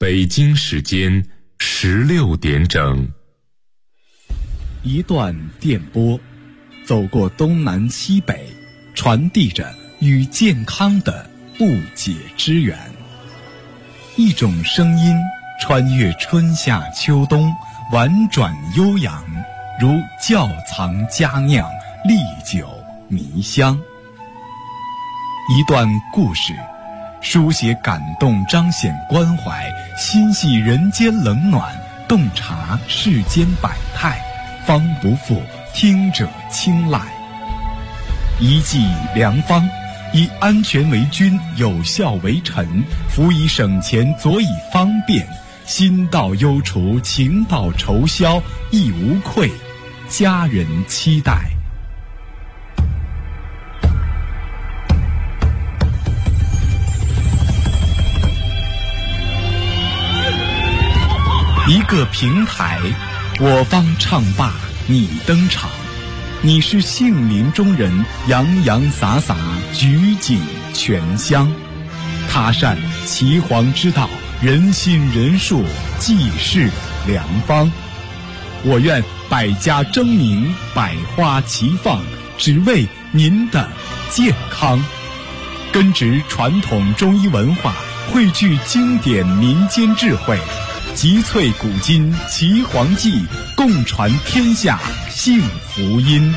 北京时间16点整。 一段电波，走过东南西北，传递着与健康的不解之缘。一种声音穿越春夏秋冬，婉转悠扬，如窖藏佳酿，历久弥香。一段故事，书写感动，彰显关怀，心系人间冷暖，洞察世间百态，方不负听者青睐。一剂良方，以安全为君，有效为臣，辅以省钱，佐以方便，心到忧除，情到愁消，亦无愧，家人期待。一个平台，我方唱罢你登场，你是杏林中人，洋洋洒洒，举景全香。他善岐黄之道，人心人术，济世良方。我愿百家争鸣，百花齐放，只为您的健康。根植传统中医文化，汇聚经典民间智慧，集萃古今岐黄记，共传天下幸福音。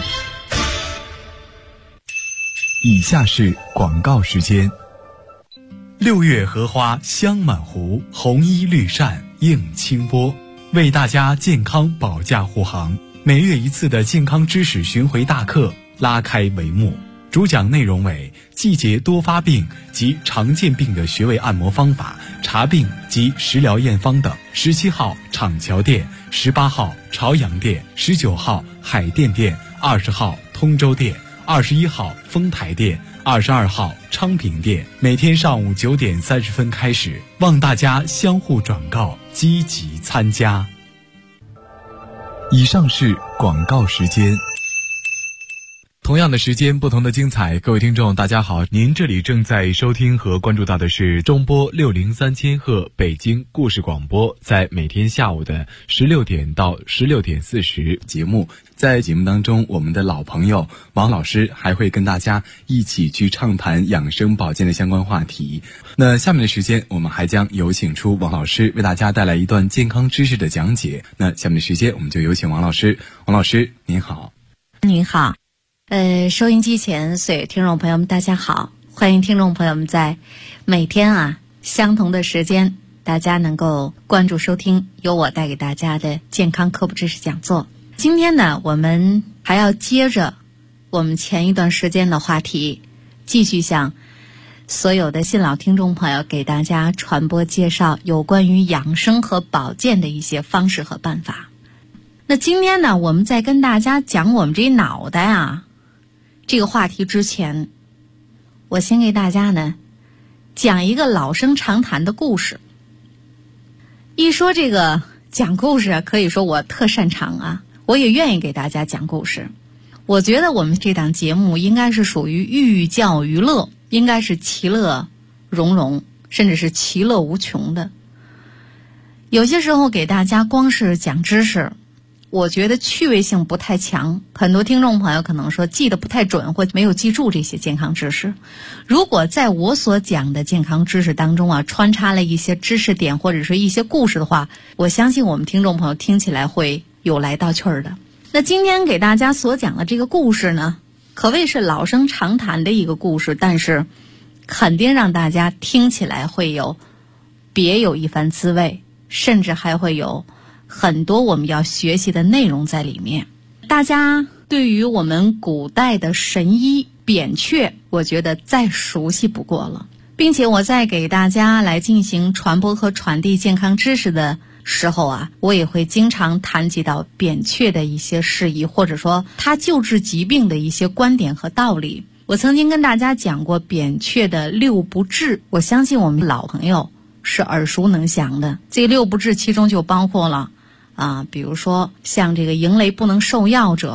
以下是广告时间。6月荷花香满湖，红衣绿扇映清波，为大家健康保驾护航。每月一次的健康知识巡回大课拉开帷幕，主讲内容为季节多发病及常见病的穴位按摩方法、查病及食疗验方等。17号厂桥店，18号朝阳店，19号海淀店，20号通州店，21号丰台店，22号昌平店。每天上午9点30分开始，望大家相互转告，积极参加。以上是广告时间。同样的时间，不同的精彩。各位听众大家好，您这里正在收听和关注到的是中波603千赫北京故事广播，在每天下午的16点到16点40节目。在节目当中，我们的老朋友王老师还会跟大家一起去畅谈养生保健的相关话题。那下面的时间，我们还将有请出王老师为大家带来一段健康知识的讲解。那下面的时间，我们就有请王老师。王老师您好。 您好。收音机前所有听众朋友们大家好，欢迎听众朋友们在每天相同的时间，大家能够关注收听由我带给大家的健康科普知识讲座。今天呢，我们还要接着我们前一段时间的话题，继续向所有的新老听众朋友给大家传播介绍有关于养生和保健的一些方式和办法。那今天呢，我们在跟大家讲我们这脑袋这个话题之前，我先给大家呢讲一个老生常谈的故事。一说这个讲故事可以说我特擅长我也愿意给大家讲故事。我觉得我们这档节目应该是属于寓教于乐，应该是其乐融融，甚至是其乐无穷的。有些时候给大家光是讲知识，我觉得趣味性不太强，很多听众朋友可能说记得不太准，或没有记住这些健康知识。如果在我所讲的健康知识当中穿插了一些知识点或者是一些故事的话，我相信我们听众朋友听起来会有来道趣儿的。那今天给大家所讲的这个故事呢，可谓是老生常谈的一个故事，但是肯定让大家听起来会有别有一番滋味，甚至还会有很多我们要学习的内容在里面。大家对于我们古代的神医扁鹊，我觉得再熟悉不过了，并且我在给大家来进行传播和传递健康知识的时候我也会经常谈及到扁鹊的一些事宜，或者说他救治疾病的一些观点和道理。我曾经跟大家讲过扁鹊的6不治，我相信我们老朋友是耳熟能详的。这6不治其中就包括了比如说像这个迎雷不能受药者，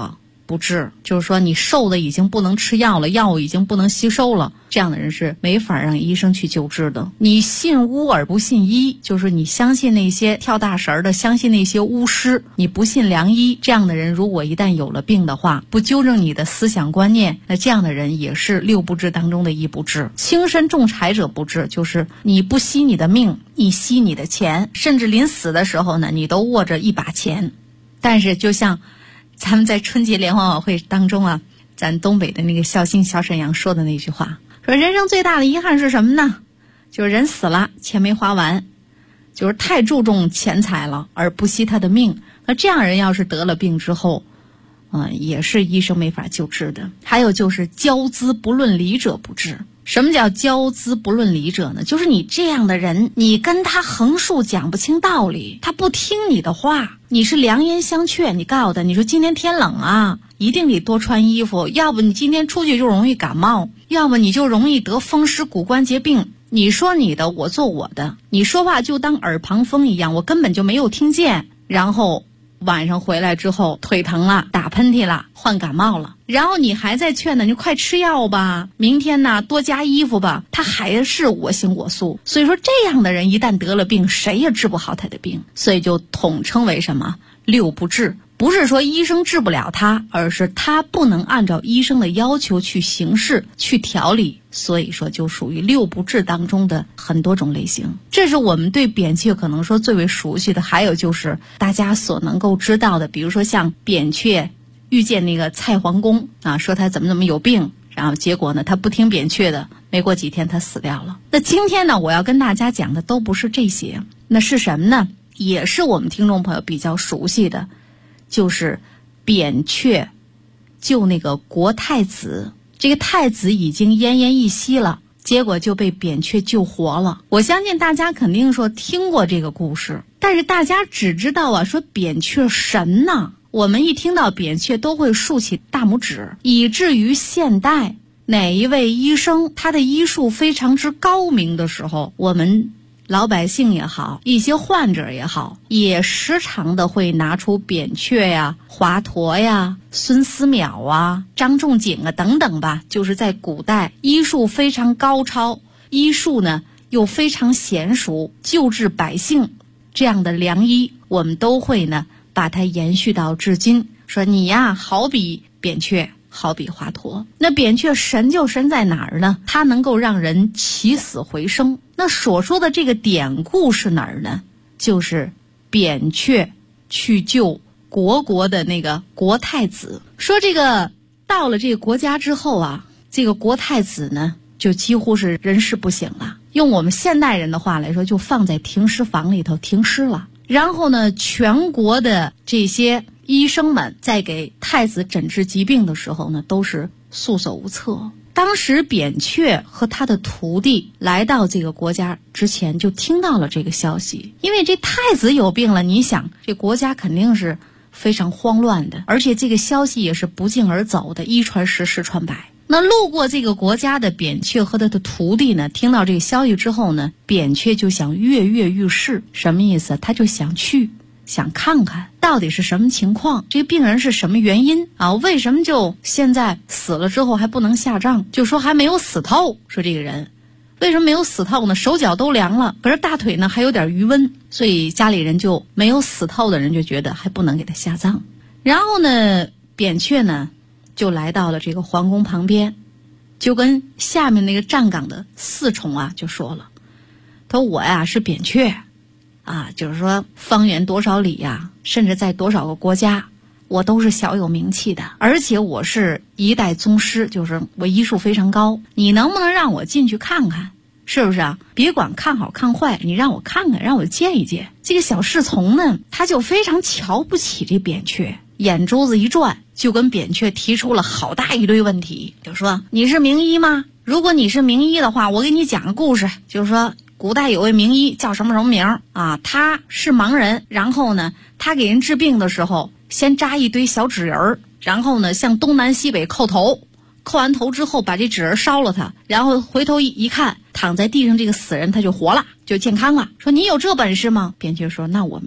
不治，就是说你瘦的已经不能吃药了，药物已经不能吸收了，这样的人是没法让医生去救治的。你信巫而不信医，就是你相信那些跳大神的，相信那些巫师，你不信良医，这样的人如果一旦有了病的话，不纠正你的思想观念，那这样的人也是六不治当中的一不治。轻身重财者不治，就是你不惜你的命，你惜你的钱，甚至临死的时候呢，你都握着一把钱。但是就像咱们在春节联欢晚会当中啊，咱东北的那个孝心小沈阳说的那句话，说人生最大的遗憾是什么呢？就是人死了，钱没花完，就是太注重钱财了，而不惜他的命。那这样人要是得了病之后，也是医生没法救治的。还有就是骄资不论理者不治。什么叫骄资不论理者呢？就是你这样的人，你跟他横竖讲不清道理，他不听你的话，你是良言相劝，你告诉他，你说今天天冷啊，一定得多穿衣服，要不你今天出去就容易感冒，要不你就容易得风湿骨关节病。你说你的，我做我的，你说话就当耳旁风一样，我根本就没有听见。然后晚上回来之后腿疼了，打喷嚏了，患感冒了，然后你还在劝他，你快吃药吧，明天呢多加衣服吧，他还是我行我素。所以说这样的人一旦得了病，谁也治不好他的病，所以就统称为什么六不治。不是说医生治不了他，而是他不能按照医生的要求去行事去调理，所以说就属于六不治当中的很多种类型。这是我们对扁鹊可能说最为熟悉的。还有就是大家所能够知道的，比如说像扁鹊遇见那个蔡桓公啊，说他怎么有病，然后结果呢他不听扁鹊的，没过几天他死掉了。那今天呢我要跟大家讲的都不是这些，那是什么呢？也是我们听众朋友比较熟悉的，就是扁鹊救那个国太子，这个太子已经奄奄一息了，结果就被扁鹊救活了。我相信大家肯定说听过这个故事，但是大家只知道啊说扁鹊神呐，我们一听到扁鹊都会竖起大拇指，以至于现代哪一位医生他的医术非常之高明的时候，我们老百姓也好，一些患者也好，也时常的会拿出扁鹊呀、华佗呀、孙思邈啊、张仲景啊等等吧，就是在古代医术非常高超，医术呢又非常娴熟，救治百姓这样的良医，我们都会呢把它延续到至今。说你呀好比扁鹊，好比华佗。那扁鹊神就神在哪儿呢？它能够让人起死回生。那所说的这个典故是哪儿呢？就是扁鹊去救国的那个国太子。说这个到了这个国家之后啊，这个国太子呢就几乎是人事不省了，用我们现代人的话来说，就放在停尸房里头停尸了。然后呢，全国的这些医生们在给太子诊治疾病的时候呢，都是束手无策。当时扁鹊和他的徒弟来到这个国家之前，就听到了这个消息，因为这太子有病了，你想这国家肯定是非常慌乱的，而且这个消息也是不胫而走的，一传十，十传百。那路过这个国家的扁鹊和他的徒弟呢，听到这个消息之后呢，扁鹊就想跃跃欲试。什么意思？他就想看看到底是什么情况，这个病人是什么原因啊？为什么就现在死了之后还不能下葬？就说还没有死透，说这个人为什么没有死透呢？手脚都凉了，可是大腿呢还有点余温，所以家里人就没有死透的人就觉得还不能给他下葬。然后呢，扁鹊呢就来到了这个皇宫旁边，就跟下面那个站岗的侍从啊就说了，他说我呀是扁鹊啊，就是说方圆多少里呀，甚至在多少个国家，我都是小有名气的，而且我是一代宗师，就是我医术非常高，你能不能让我进去看看？是不是啊？别管看好看坏，你让我看看，让我见一见。这个小侍从呢，他就非常瞧不起这扁鹊，眼珠子一转，就跟扁鹊提出了好大一堆问题，就说你是名医吗？如果你是名医的话，我给你讲个故事，就是说古代有位名医叫什么什么名啊，他是盲人，然后呢他给人治病的时候先扎一堆小纸人，然后呢向东南西北叩头，叩完头之后把这纸人烧了他，然后回头一看，躺在地上这个死人他就活了，就健康了。说你有这本事吗？扁鹊说那我没有，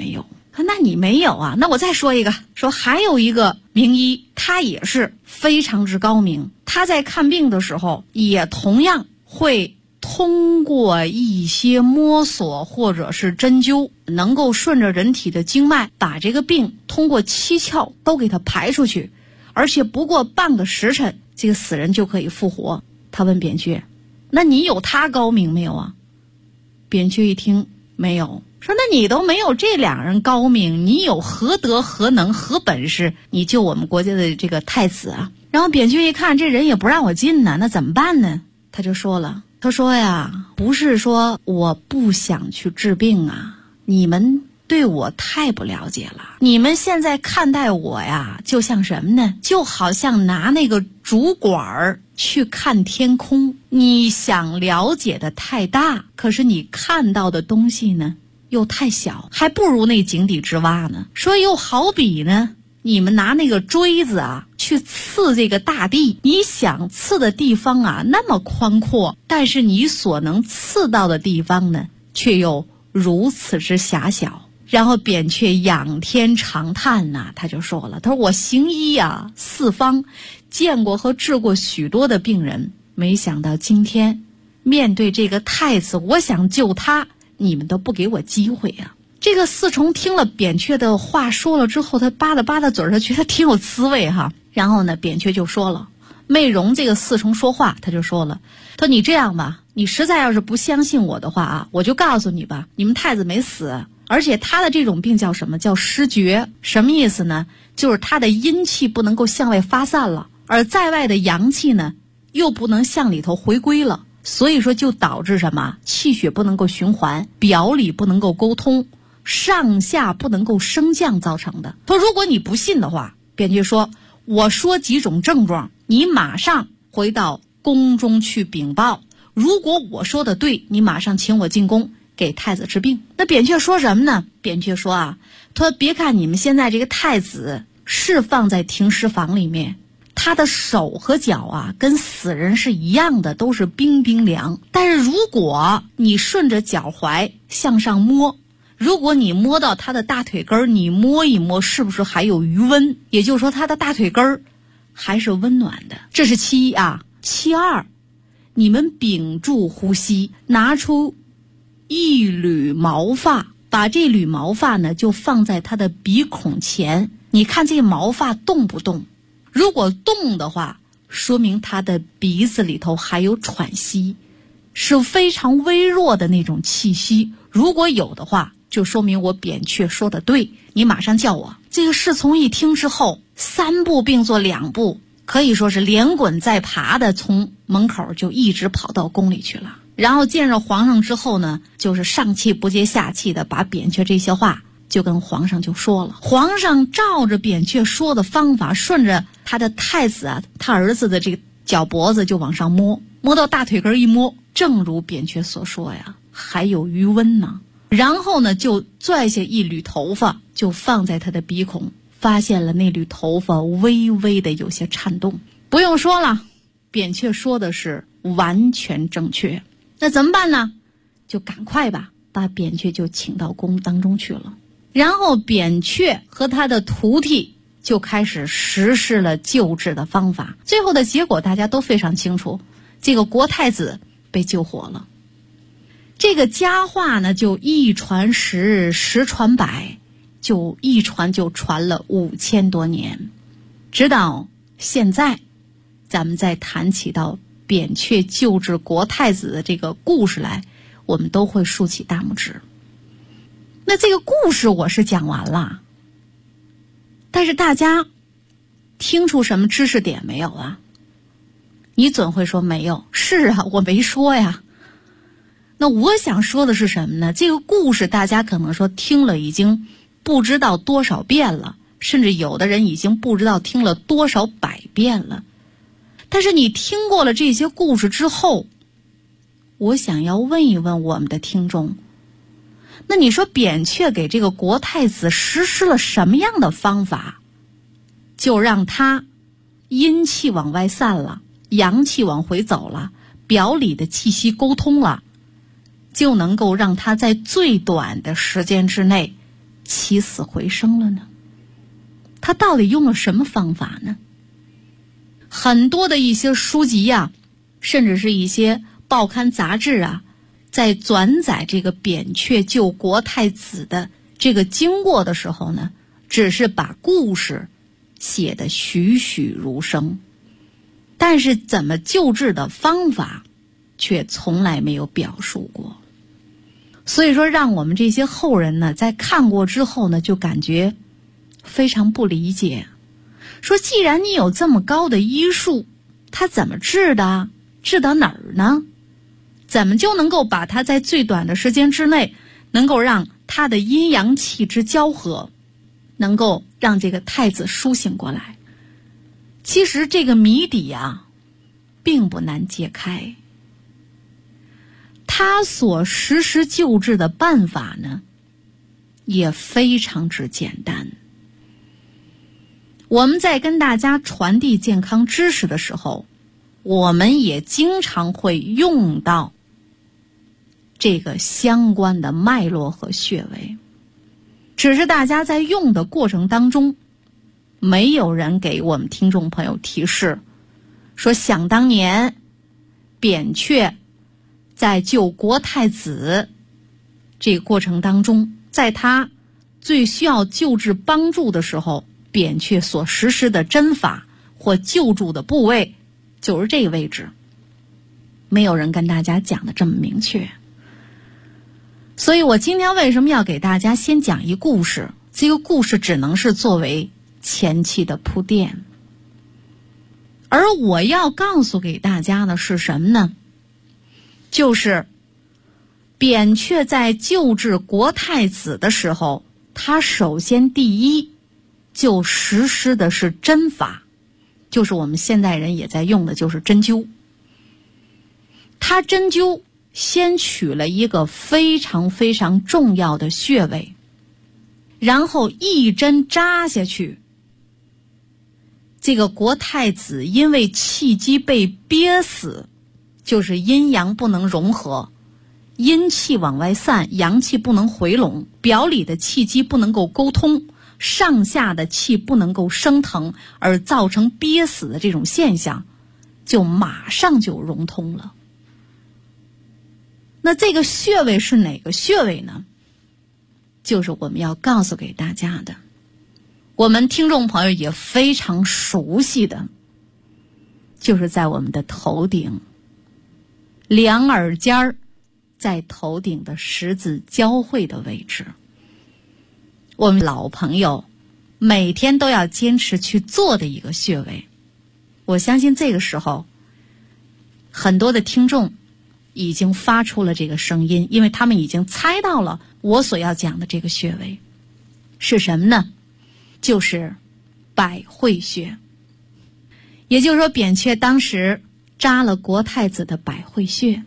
那你没有啊？那我再说一个，说还有一个名医，他也是非常之高明，他在看病的时候也同样会通过一些摸索或者是针灸，能够顺着人体的经脉把这个病通过七窍都给它排出去，而且不过半个时辰，这个死人就可以复活。他问扁鹊，那你有他高明没有啊？扁鹊一听没有，说那你都没有这两人高明，你有何德何能何本事，你救我们国家的这个太子啊？然后扁鹊一看这人也不让我进呢，那怎么办呢？他就说了，他说呀，不是说我不想去治病啊，你们对我太不了解了。你们现在看待我呀，就像什么呢？就好像拿那个竹管去看天空，你想了解的太大，可是你看到的东西呢又太小，还不如那井底之蛙呢。说又好比呢，你们拿那个锥子啊去刺这个大地，你想刺的地方啊那么宽阔，但是你所能刺到的地方呢却又如此之狭小。然后扁鹊仰天长叹呐，他就说了，他说我行医啊四方，见过和治过许多的病人，没想到今天面对这个太子，我想救他，你们都不给我机会啊。这个四重听了扁鹊的话说了之后，他扒拉扒拉嘴，他觉得挺有滋味哈。然后呢，扁鹊就说了，没容这个四重说话，他就说了，他说你这样吧，你实在要是不相信我的话啊，我就告诉你吧，你们太子没死，而且他的这种病叫什么？叫失厥。什么意思呢？就是他的阴气不能够向外发散了，而在外的阳气呢又不能向里头回归了，所以说就导致什么？气血不能够循环，表里不能够沟通，上下不能够升降造成的。说如果你不信的话，扁鹊说，我说几种症状，你马上回到宫中去禀报，如果我说的对，你马上请我进宫给太子治病。那扁鹊说什么呢？扁鹊说啊，他说别看你们现在这个太子是放在停尸房里面，他的手和脚啊跟死人是一样的，都是冰冰凉，但是如果你顺着脚踝向上摸，如果你摸到他的大腿根，你摸一摸是不是还有余温，也就是说他的大腿根还是温暖的。这是其一啊。其二，你们屏住呼吸，拿出一缕毛发，把这缕毛发呢就放在他的鼻孔前，你看这毛发动不动？如果动的话，说明他的鼻子里头还有喘息，是非常微弱的那种气息，如果有的话，就说明我扁鹊说的对，你马上叫我。这个侍从一听之后，三步并作两步，可以说是连滚带爬的从门口就一直跑到宫里去了。然后见着皇上之后呢，就是上气不接下气的把扁鹊这些话就跟皇上就说了。皇上照着扁鹊说的方法，顺着他的太子啊，他儿子的这个脚脖子就往上摸，摸到大腿根一摸，正如扁鹊所说呀，还有余温呢。然后呢，就拽下一缕头发，就放在他的鼻孔，发现了那缕头发微微的有些颤动。不用说了，扁鹊说的是完全正确。那怎么办呢？就赶快吧，把扁鹊就请到宫当中去了。然后扁鹊和他的徒弟就开始实施了救治的方法。最后的结果大家都非常清楚，这个国太子被救活了。这个佳话呢，就一传十，十传百，就一传就传了5000多年，直到现在，咱们再谈起到扁鹊救治国太子的这个故事来，我们都会竖起大拇指。那这个故事我是讲完了，但是大家听出什么知识点没有啊？你准会说没有。是啊，我没说呀。那我想说的是什么呢？这个故事大家可能说听了已经不知道多少遍了，甚至有的人已经不知道听了多少百遍了。但是你听过了这些故事之后，我想要问一问我们的听众，那你说扁鹊给这个国太子实施了什么样的方法，就让他阴气往外散了，阳气往回走了，表里的气息沟通了，就能够让他在最短的时间之内起死回生了呢？他到底用了什么方法呢？很多的一些书籍啊，甚至是一些报刊杂志啊，在转载这个扁鹊救国太子的这个经过的时候呢，只是把故事写得栩栩如生，但是怎么救治的方法却从来没有表述过。所以说让我们这些后人呢，在看过之后呢，就感觉非常不理解，说既然你有这么高的医术，他怎么治的？治到哪儿呢？怎么就能够把他在最短的时间之内，能够让他的阴阳气之交合，能够让这个太子苏醒过来？其实这个谜底啊，并不难解开。他所实施救治的办法呢，也非常之简单。我们在跟大家传递健康知识的时候，我们也经常会用到这个相关的脉络和穴位，只是大家在用的过程当中，没有人给我们听众朋友提示，说想当年扁鹊在救国太子这个过程当中，在他最需要救治帮助的时候，扁鹊所实施的针法或救助的部位就是这个位置，没有人跟大家讲的这么明确。所以我今天为什么要给大家先讲一故事，这个故事只能是作为前期的铺垫，而我要告诉给大家的是什么呢？就是扁鹊在救治国太子的时候，他首先第一就实施的是针法，就是我们现代人也在用的，就是针灸。他针灸先取了一个非常非常重要的穴位，然后一针扎下去，这个国太子因为气机被憋死，就是阴阳不能融合，阴气往外散，阳气不能回笼，表里的气机不能够沟通，上下的气不能够升腾，而造成憋死的这种现象，就马上就融通了。那这个穴位是哪个穴位呢？就是我们要告诉给大家的，我们听众朋友也非常熟悉的，就是在我们的头顶，两耳尖儿在头顶的十字交汇的位置。我们老朋友每天都要坚持去做的一个穴位。我相信这个时候很多的听众已经发出了这个声音，因为他们已经猜到了我所要讲的这个穴位是什么呢？就是百会穴。也就是说，扁鹊当时扎了国太子的百会穴，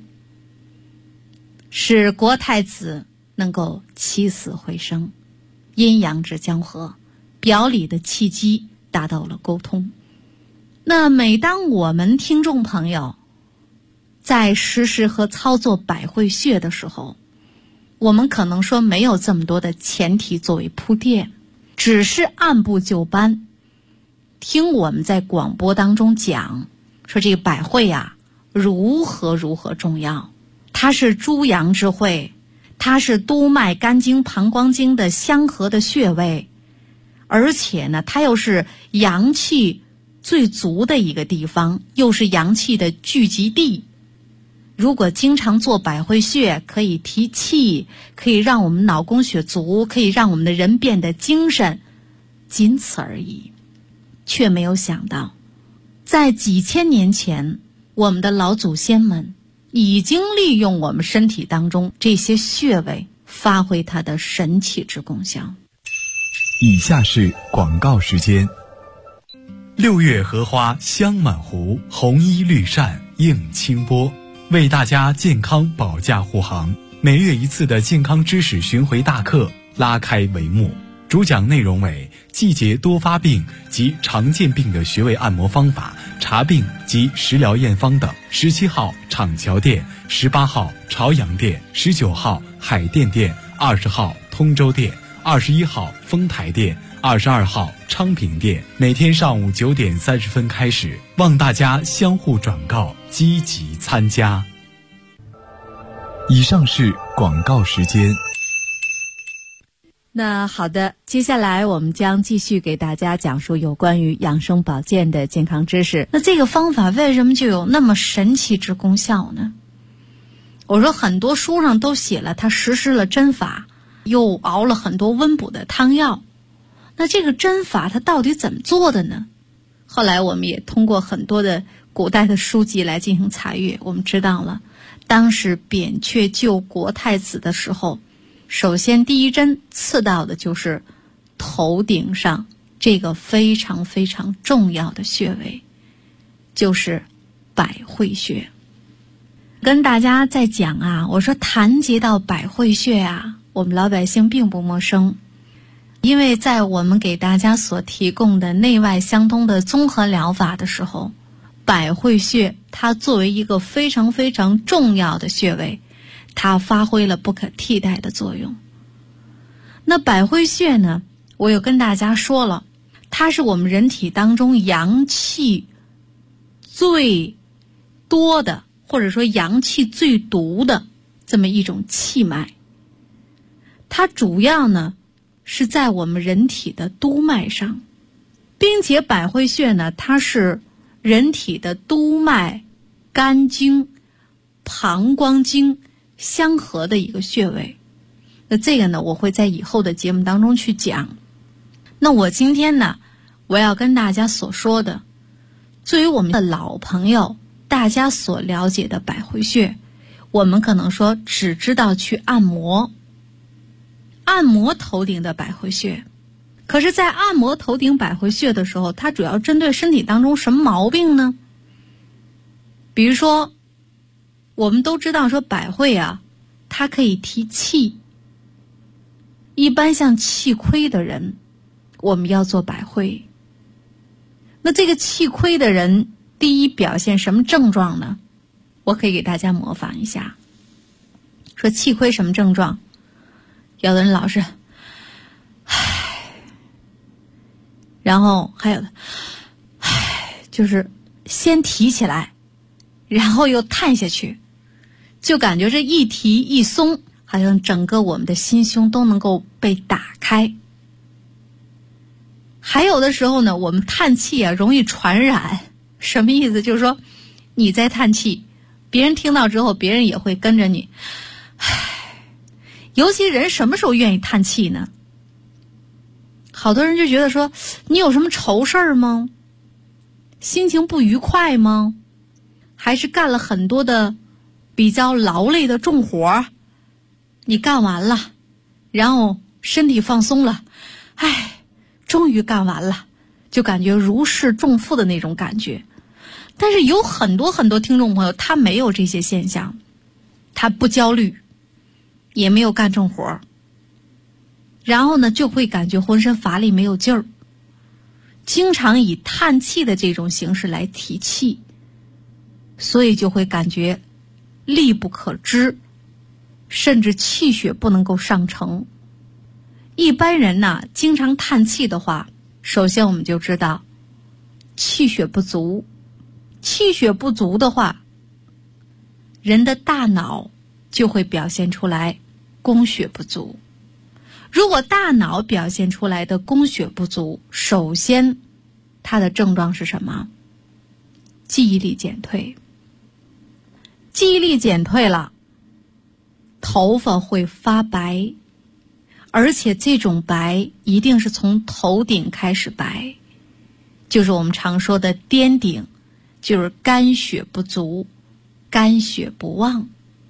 使国太子能够起死回生，阴阳之交合，表里的气机达到了沟通。那每当我们听众朋友在实施和操作百会穴的时候，我们可能说没有这么多的前提作为铺垫，只是按部就班听我们在广播当中讲，说这个百会啊如何如何重要，它是诸阳之会，它是督脉、肝经、膀胱经的相合的穴位，而且呢它又是阳气最足的一个地方，又是阳气的聚集地。如果经常做百会穴，可以提气，可以让我们脑供血足，可以让我们的人变得精神，仅此而已。却没有想到，在几千年前，我们的老祖先们已经利用我们身体当中这些穴位，发挥它的神奇之功效。 以下是广告时间。6月荷花香满湖，红衣绿扇映清波，为大家健康保驾护航。每月一次的健康知识巡回大课拉开帷幕，主讲内容为季节多发病及常见病的穴位按摩方法、查病及食疗验方等。17号厂桥店，18号朝阳店，19号海淀店，20号通州店， 21号丰台店、22号昌平店，每天上午9点30分开始，望大家相互转告，积极参加。以上是广告时间。 那好的，接下来我们将继续给大家讲述有关于养生保健的健康知识。那这个方法为什么就有那么神奇之功效呢？我说很多书上都写了，他实施了针法，又熬了很多温补的汤药。那这个针法它到底怎么做的呢？后来我们也通过很多的古代的书籍来进行查阅，我们知道了，当时扁鹊救国太子的时候，首先第一针刺到的就是头顶上这个非常非常重要的穴位，就是百会穴。跟大家在讲啊，我说谈及到百会穴啊，我们老百姓并不陌生，因为在我们给大家所提供的内外相通的综合疗法的时候，百会穴它作为一个非常非常重要的穴位，它发挥了不可替代的作用。那百会穴呢，我有跟大家说了，它是我们人体当中阳气最多的，或者说阳气最毒的这么一种气脉。它主要呢是在我们人体的督脉上，并且百会穴呢，它是人体的督脉、肝经、膀胱经相合的一个穴位。那这个呢，我会在以后的节目当中去讲。那我今天呢，我要跟大家所说的，作为我们的老朋友，大家所了解的百会穴，我们可能说只知道去按摩头顶的百会穴。可是在按摩头顶百会穴的时候，它主要针对身体当中什么毛病呢？比如说我们都知道说百会啊，它可以提气。一般像气亏的人，我们要做百会。那这个气亏的人，第一表现什么症状呢？我可以给大家模仿一下。说气亏什么症状？有的人老是然后还有的就是先提起来，然后又探下去，就感觉这一提一松，好像整个我们的心胸都能够被打开。还有的时候呢，我们叹气啊容易传染。什么意思？就是说你在叹气，别人听到之后，别人也会跟着你。尤其人什么时候愿意叹气呢？好多人就觉得说，你有什么愁事儿吗？心情不愉快吗？还是干了很多的比较劳累的重活，你干完了，然后身体放松了，终于干完了，就感觉如释重负的那种感觉。但是有很多很多听众朋友，他没有这些现象，他不焦虑，也没有干重活，然后呢就会感觉浑身乏力没有劲儿，经常以叹气的这种形式来提气，所以就会感觉力不可支，甚至气血不能够上承。一般人呢，经常叹气的话，首先我们就知道气血不足。气血不足的话，人的大脑就会表现出来供血不足。如果大脑表现出来的供血不足，首先它的症状是什么？记忆力减退。记忆力减退了，头发会发白，而且这种白一定是从头顶开始白，就是我们常说的颠顶，就是肝血不足，肝血不旺。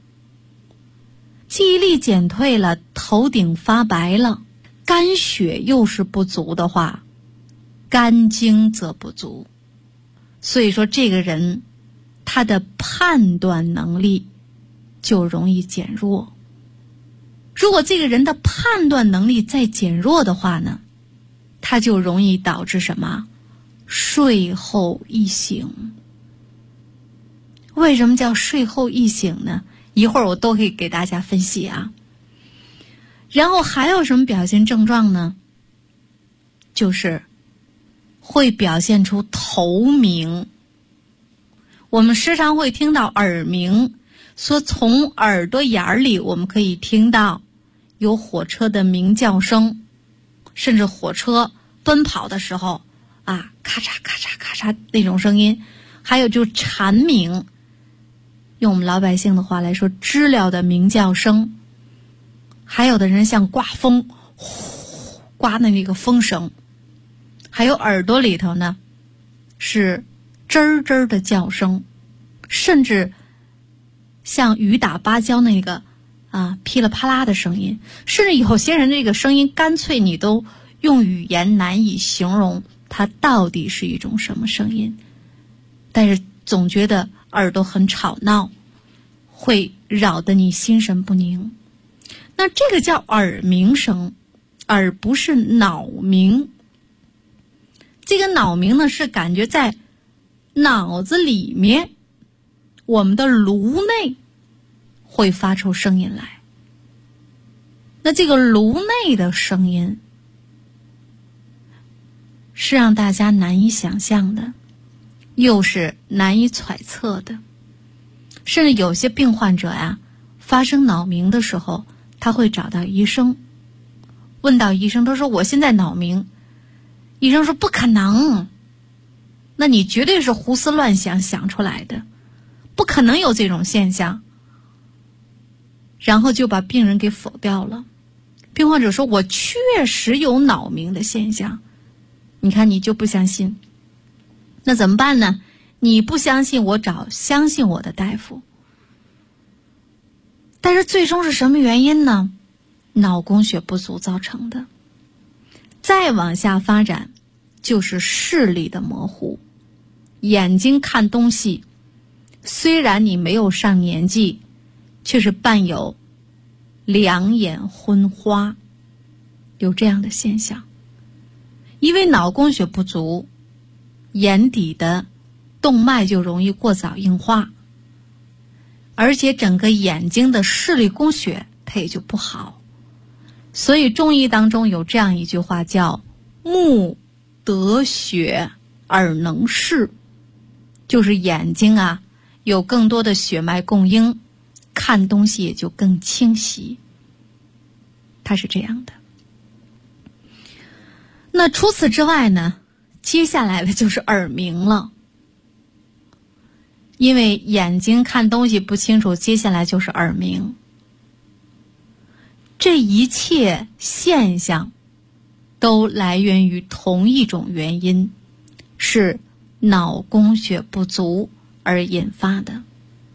记忆力减退了，头顶发白了，肝血又是不足的话，肝经则不足。所以说这个人他的判断能力就容易减弱。如果这个人的判断能力再减弱的话呢，他就容易导致什么？睡后易醒。为什么叫睡后易醒呢？一会儿我都可以给大家分析啊。 然后还有什么表现症状呢？就是会表现出头鸣。我们时常会听到耳鸣，说从耳朵眼里我们可以听到有火车的鸣叫声，甚至火车奔跑的时候啊，咔嚓咔嚓咔嚓那种声音。还有就是蝉鸣，用我们老百姓的话来说，知了的鸣叫声。还有的人像刮风，呼刮的那个风声。还有耳朵里头呢是吱吱的叫声，甚至像雨打芭蕉那个噼里啪啦的声音，甚至有些人这个声音干脆你都用语言难以形容它到底是一种什么声音，但是总觉得耳朵很吵闹，会扰得你心神不宁。那这个叫耳鸣声，而不是脑鸣。这个脑鸣呢，是感觉在脑子里面，我们的颅内会发出声音来。那这个颅内的声音是让大家难以想象的，又是难以揣测的。甚至有些病患者发生脑鸣的时候，他会找到医生，问到医生，他说我现在脑鸣。医生说不可能，那你绝对是胡思乱想想出来的，不可能有这种现象。然后就把病人给否掉了。病患者说我确实有脑鸣的现象。你看你就不相信，那怎么办呢？你不相信，我找相信我的大夫。但是最终是什么原因呢？脑供血不足造成的。再往下发展就是视力的模糊。眼睛看东西，虽然你没有上年纪，却是伴有两眼昏花，有这样的现象。因为脑供血不足，眼底的动脉就容易过早硬化，而且整个眼睛的视力供血它也就不好。所以中医当中有这样一句话叫目得血，耳能视，就是眼睛有更多的血脉供应，看东西也就更清晰。它是这样的。那除此之外呢，接下来的就是耳鸣了。因为眼睛看东西不清楚，接下来就是耳鸣。这一切现象都来源于同一种原因，是脑供血不足而引发的。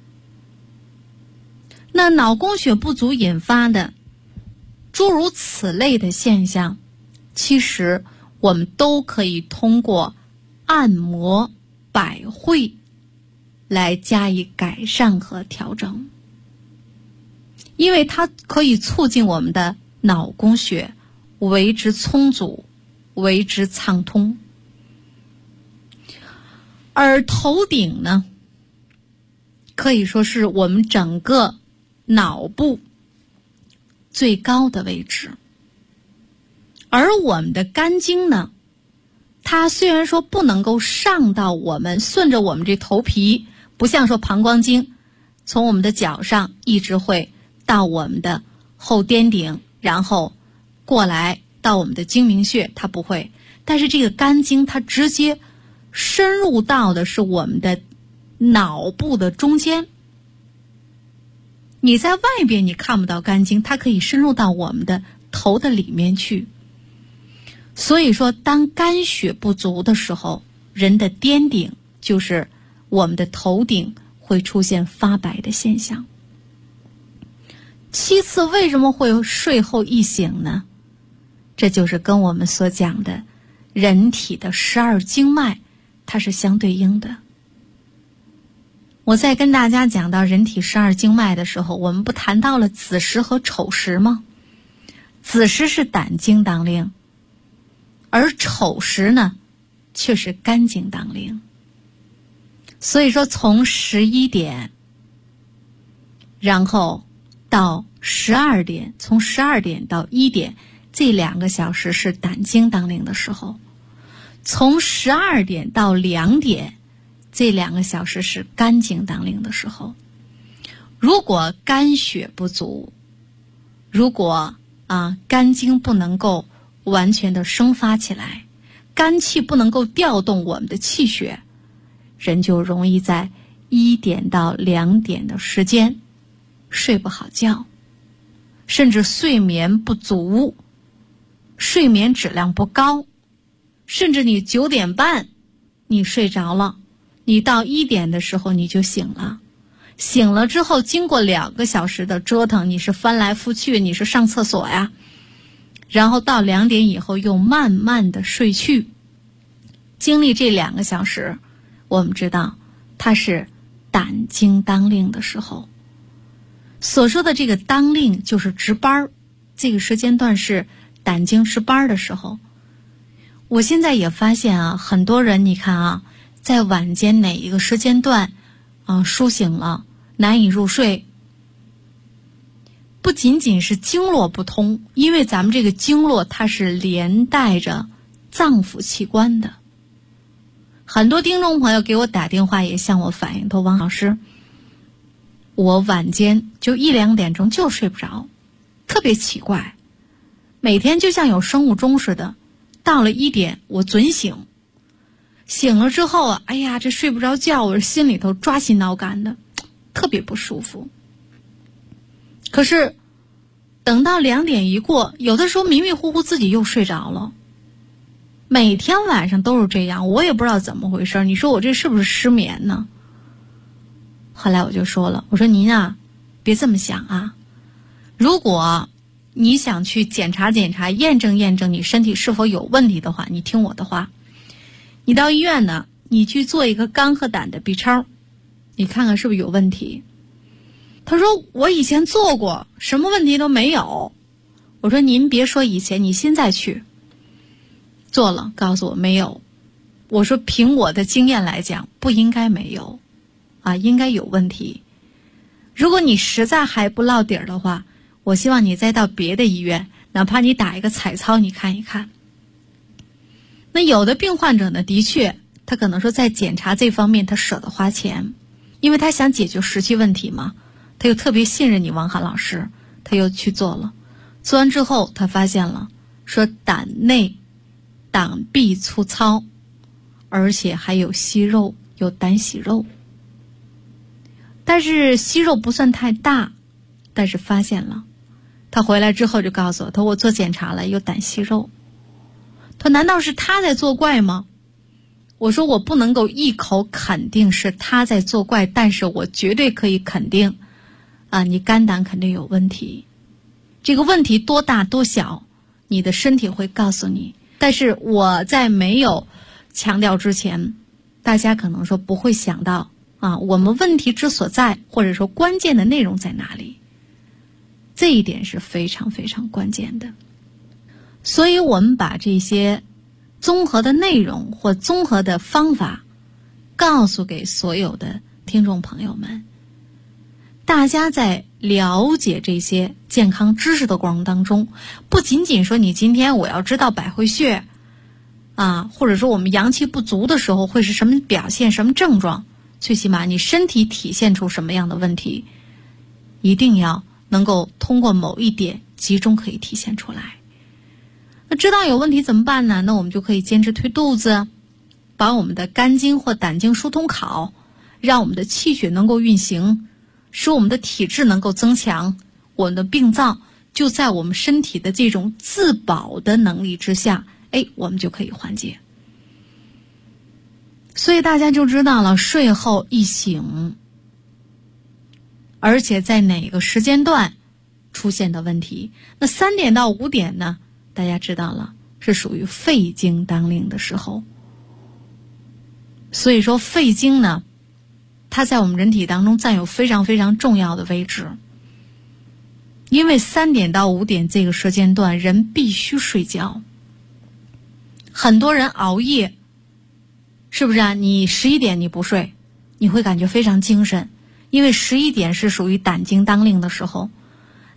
那脑供血不足引发的诸如此类的现象，其实我们都可以通过按摩百会来加以改善和调整。因为它可以促进我们的脑供血为之充足，为之畅通。而头顶呢，可以说是我们整个脑部最高的位置。而我们的肝经呢，它虽然说不能够上到我们顺着我们这头皮，不像说膀胱经从我们的脚上一直会到我们的后颠顶，然后过来到我们的睛明穴，它不会。但是这个肝经它直接深入到的是我们的脑部的中间。你在外边你看不到肝经，它可以深入到我们的头的里面去。所以说当肝血不足的时候，人的颠顶，就是我们的头顶会出现发白的现象。其次，为什么会睡后易醒呢？这就是跟我们所讲的人体的12经脉它是相对应的。我在跟大家讲到人体12经脉的时候，我们不谈到了子时和丑时吗？子时是胆经当令，而丑时呢却是肝经当令。所以说从11点然后到从12点到1点，这2个小时是胆经当令的时候；从12点到2点，这2个小时是肝经当令的时候。如果肝血不足，如果肝经不能够完全的生发起来，肝气不能够调动我们的气血，人就容易在1点到2点的时间睡不好觉，甚至睡眠不足，睡眠质量不高，甚至你9点半你睡着了，你到1点的时候你就醒了，醒了之后经过2个小时的折腾，你是翻来覆去，你是上厕所呀，然后到2点以后又慢慢的睡去。经历这2个小时，我们知道它是胆经当令的时候。所说的这个当令就是值班，这个时间段是胆经值班的时候。我现在也发现很多人你看在晚间哪一个时间段苏醒了难以入睡，不仅仅是经络不通，因为咱们这个经络它是连带着脏腑器官的。很多听众朋友给我打电话也向我反映，说王老师，我晚间就1、2点钟就睡不着，特别奇怪，每天就像有生物钟似的，到了1点我准醒，醒了之后哎呀，这睡不着觉，我心里头抓心挠肝的，特别不舒服。可是等到2点一过，有的时候迷迷糊糊自己又睡着了。每天晚上都是这样，我也不知道怎么回事，你说我这是不是失眠呢？后来我就说了，我说您别这么想如果你想去检查验证你身体是否有问题的话，你听我的话，你到医院呢，你去做一个肝和胆的 B 超，你看看是不是有问题。他说我以前做过，什么问题都没有。我说您别说以前，你现在去做了，告诉我没有。我说凭我的经验来讲，不应该没有应该有问题。如果你实在还不落底儿的话，我希望你再到别的医院，哪怕你打一个彩超你看一看。那有的病患者呢，的确他可能说在检查这方面他舍得花钱，因为他想解决实际问题嘛，他又特别信任你王涵老师，他又去做了。做完之后他发现了，说胆内胆壁粗糙，而且还有息肉，有胆息肉，但是息肉不算太大，但是发现了。他回来之后就告诉我，他说我做检查了，有胆息肉。他难道是他在作怪吗？我说我不能够一口肯定是他在作怪，但是我绝对可以肯定你肝胆肯定有问题。这个问题多大多小，你的身体会告诉你。但是我在没有强调之前，大家可能说不会想到我们问题之所在，或者说关键的内容在哪里，这一点是非常非常关键的。所以我们把这些综合的内容或综合的方法告诉给所有的听众朋友们，大家在了解这些健康知识的过程当中，不仅仅说你今天我要知道百会穴或者说我们阳气不足的时候会是什么表现，什么症状，最起码你身体体现出什么样的问题，一定要能够通过某一点集中可以体现出来。那知道有问题怎么办呢？那我们就可以坚持推肚子，把我们的肝经或胆经疏通好，让我们的气血能够运行，使我们的体质能够增强，我们的病灶就在我们身体的这种自保的能力之下，我们就可以缓解。所以大家就知道了，睡后一醒，而且在哪个时间段出现的问题。那3点到5点呢，大家知道了，是属于肺经当令的时候。所以说肺经呢，它在我们人体当中占有非常非常重要的位置。因为3点到5点这个时间段人必须睡觉，很多人熬夜，是不是你11点你不睡，你会感觉非常精神，因为11点是属于胆经当令的时候。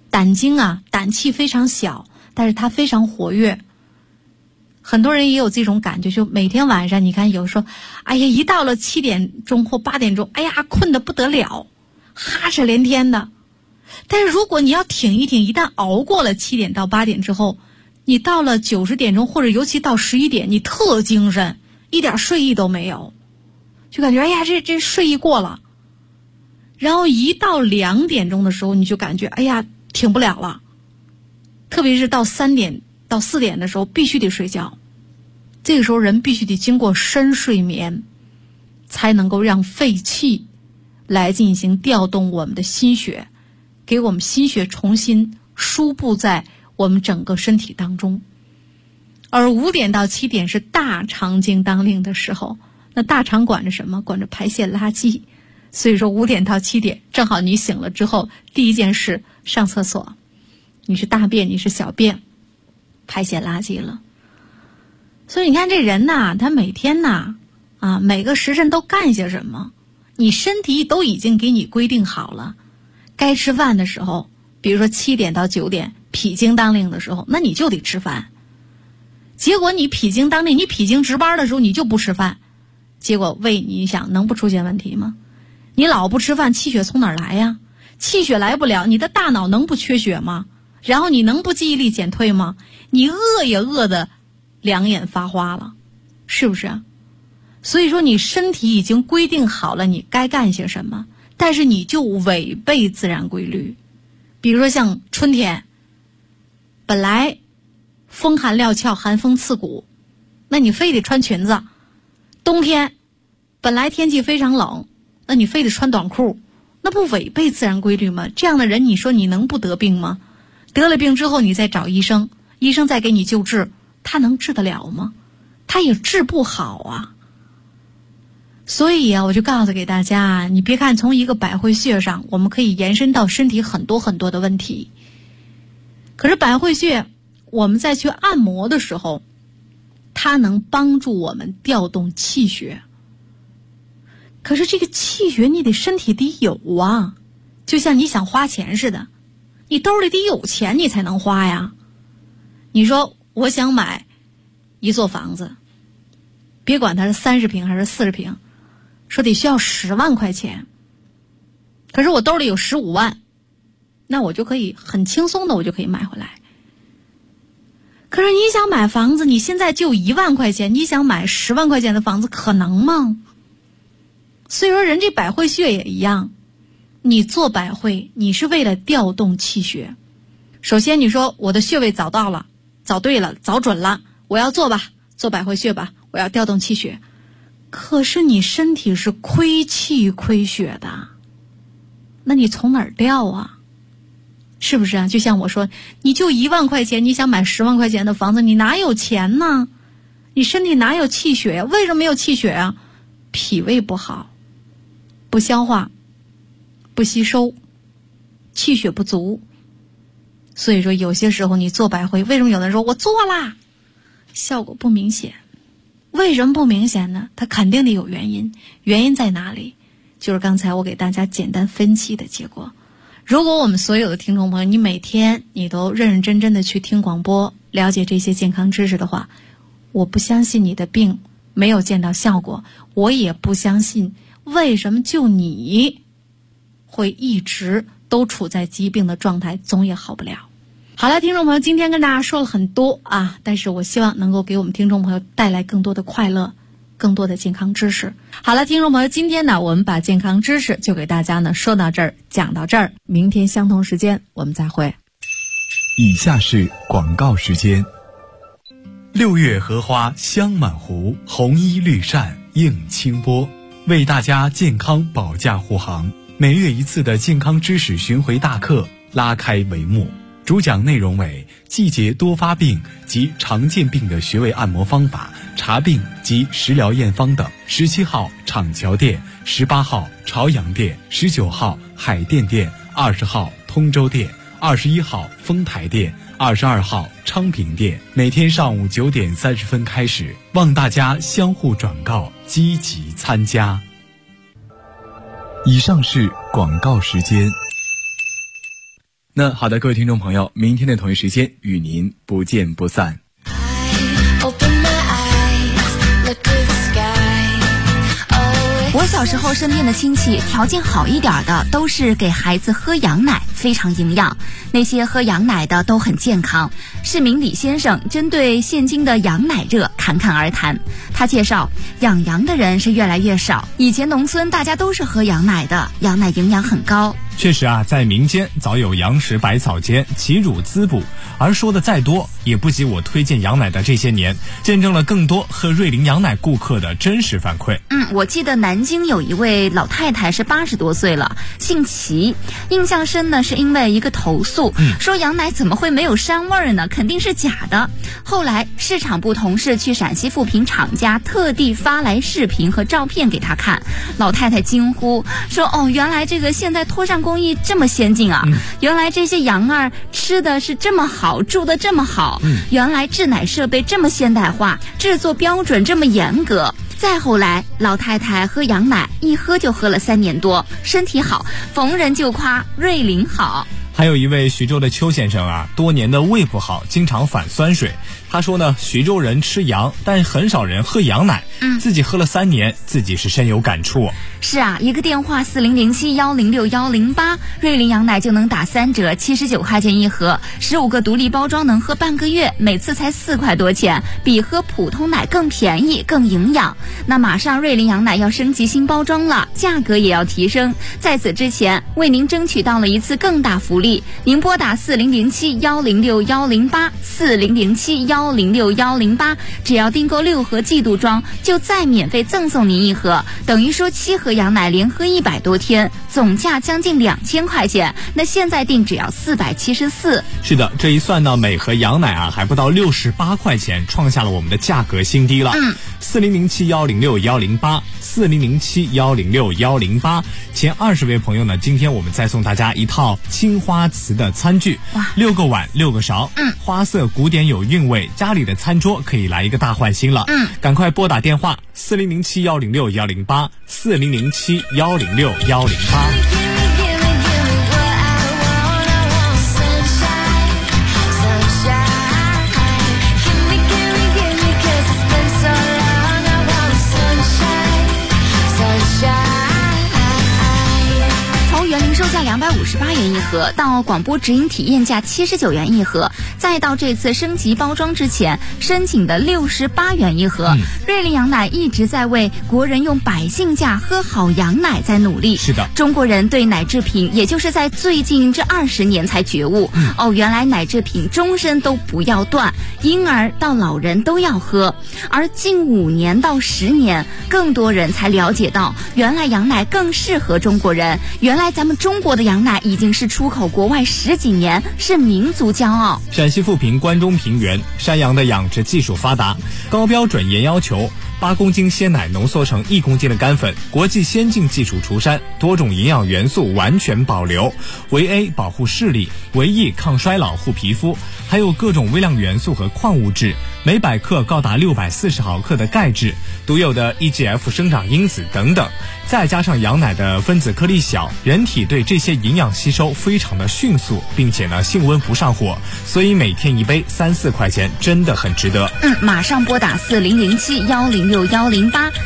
胆经啊，胆气非常小，但是它非常活跃。很多人也有这种感觉，就每天晚上你看有时候，哎呀，一到了7点钟或8点钟，哎呀，困得不得了，哈哧连天的。但是如果你要挺一挺，一旦熬过了7点到8点之后，你到了90点钟，或者尤其到11点，你特精神，一点睡意都没有，就感觉哎呀，这睡意过了。然后一到2点钟的时候，你就感觉哎呀，挺不了了。特别是到3点到4点的时候，必须得睡觉。这个时候人必须得经过深睡眠，才能够让肺气来进行调动我们的心血，给我们心血重新输布在我们整个身体当中。而5点到7点是大肠经当令的时候，那大肠管着什么？管着排泄垃圾。所以说5点到7点正好你醒了之后，第一件事上厕所，你是大便你是小便，排泄垃圾了。所以你看这人呐，他每天呐每个时辰都干些什么，你身体都已经给你规定好了。该吃饭的时候，比如说7点到9点脾经当令的时候，那你就得吃饭。结果你脾经当令，你脾经值班的时候你就不吃饭，结果胃你想能不出现问题吗？你老不吃饭，气血从哪儿来呀？气血来不了，你的大脑能不缺血吗？然后你能不记忆力减退吗？你饿也饿得两眼发花了，是不是啊？所以说你身体已经规定好了你该干些什么，但是你就违背自然规律。比如说像春天，本来风寒料峭，寒风刺骨，那你非得穿裙子。冬天本来天气非常冷，那你非得穿短裤，那不违背自然规律吗？这样的人你说你能不得病吗？得了病之后你再找医生，医生再给你救治，他能治得了吗？他也治不好啊。所以啊，我就告诉给大家，你别看从一个百会穴上我们可以延伸到身体很多很多的问题，可是百会穴我们再去按摩的时候，它能帮助我们调动气血。可是这个气血你得身体得有啊，就像你想花钱似的，你兜里得有钱你才能花呀。你说我想买一座房子，别管它是30平还是40平，说得需要10万块钱，可是我兜里有15万，那我就可以很轻松的我就可以买回来。可是你想买房子，你现在就1万块钱，你想买10万块钱的房子可能吗？所以说人这百会穴也一样，你做百会你是为了调动气血。首先你说我的穴位找到了，找对了，找准了，我要做吧，做百会穴吧，我要调动气血。可是你身体是亏气亏血的，那你从哪儿调啊？是不是啊？就像我说，你就1万块钱，你想买10万块钱的房子，你哪有钱呢？你身体哪有气血呀？为什么没有气血啊？脾胃不好，不消化，不吸收，气血不足。所以说有些时候你做百会，为什么有的人说我做啦，效果不明显？为什么不明显呢？它肯定得有原因。原因在哪里？就是刚才我给大家简单分析的结果。如果我们所有的听众朋友，你每天你都认认真真的去听广播，了解这些健康知识的话，我不相信你的病没有见到效果，我也不相信为什么就你会一直都处在疾病的状态，总也好不了。好了，听众朋友，今天跟大家说了很多啊，但是我希望能够给我们听众朋友带来更多的快乐，更多的健康知识。好了，听众朋友，今天呢，我们把健康知识就给大家呢说到这儿，讲到这儿，明天相同时间我们再会。 以下是广告时间。6月荷花香满湖，红衣绿扇映清波，为大家健康保驾护航。每月一次的健康知识巡回大课拉开帷幕，主讲内容为季节多发病及常见病的穴位按摩方法、查病及食疗验方等。17号厂桥店，18号朝阳店，19号海淀店，20号通州店，21号丰台店，22号昌平店。每天上午9点30分开始，望大家相互转告，积极参加。以上是广告时间。 那好的，各位听众朋友，明天的同一时间与您不见不散。 我小时候身边的亲戚条件好一点的都是给孩子喝羊奶，非常营养。那些喝羊奶的都很健康。市民李先生针对现今的羊奶热侃侃而谈。他介绍，养羊的人是越来越少，以前农村大家都是喝羊奶的，羊奶营养很高。 确实啊，在民间早有羊食百草间，其乳滋补，而说的再多也不及我推荐羊奶的这些年，见证了更多喝瑞麟羊奶顾客的真实反馈。 我记得南京有一位老太太是80多岁了，姓齐，印象深呢是因为一个投诉，说羊奶怎么会没有膻味儿呢？肯定是假的。后来市场部同事去陕西富平厂家特地发来视频和照片给她看，老太太惊呼说：“哦，原来这个现在脱疝工艺这么先进啊！原来这些羊儿吃的是这么好，住的这么好，原来制奶设备这么现代化，制作标准这么严格。”再后来，老太太喝羊奶，一喝就喝了3年多，身体好，逢人就夸瑞麟好。 还有一位徐州的邱先生啊，多年的胃不好，经常反酸水。他说呢，徐州人吃羊，但很少人喝羊奶。自己喝了3年，自己是深有感触。 是啊，一个电话4007106108，瑞麟羊奶就能打3折，79块钱一盒，15个独立包装能喝半个月，每次才4块多钱，比喝普通奶更便宜更营养。那马上瑞麟羊奶要升级新包装了，价格也要提升。在此之前，为您争取到了一次更大福利，您拨打4007106108 4007106108，只要订购6盒季度装，就再免费赠送您1盒，等于说7盒羊奶连喝100多天，总价将近2000块钱。那现在订只要474。 是的，这一算呢，每盒羊奶啊还不到68块钱，创下了我们的价格新低了。4007106108 4007106108，前20位朋友呢，今天我们再送大家一套青花瓷的餐具，6个碗6个勺，花色古典有韵味，家里的餐桌可以来一个大换新了。赶快拨打电话4007106108 4007106108。 售价258元一盒，到广播直营体验价79元一盒，再到这次升级包装之前申请的68元一盒。瑞麟羊奶一直在为国人用百姓价喝好羊奶在努力。 是的， 中国人对奶制品也就是在最近这20年才觉悟，原来奶制品终身都不要断，婴儿到老人都要喝。而近5年到10年，更多人才了解到，原来羊奶更适合中国人，原来咱们中国的羊奶已经是出口国外10几年，是民族骄傲。 陕西富平关中平原山羊的养殖技术发达，高标准严要求，8公斤鲜奶浓缩成1公斤的干粉，国际先进技术除膻，多种营养元素完全保留，维 A 保护视力，维 E 抗衰老护皮肤，还有各种微量元素和矿物质，每100克高达640毫克的钙质，独有的 EGF 生长因子等等，再加上羊奶的分子颗粒小，人体对这些营养吸收非常的迅速，并且呢性温不上火，所以每天1杯3-4块钱真的很值得。 马上拨打4007106108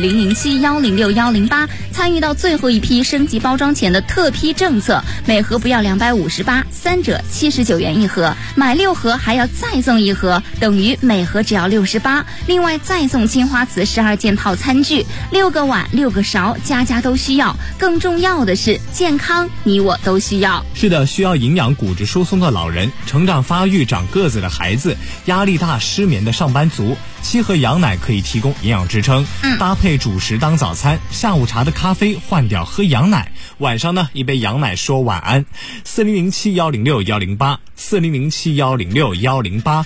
4007106108，参与到最后一批升级包装前的特批政策，每盒不要258，3折79元一盒，买6盒还要再送1盒，等于每盒只要68。另外再送青花瓷12件套餐具，6个碗6个勺，家家都需要。更重要的是健康，你我都需要。 是的，需要营养骨质疏松的老人，成长发育长个子的孩子，压力大失眠的上班族，7盒羊奶可以提供营养支撑，搭配主食当早餐，下午茶的咖啡换掉喝羊奶，晚上呢1杯羊奶说晚安。4007106108 4007106108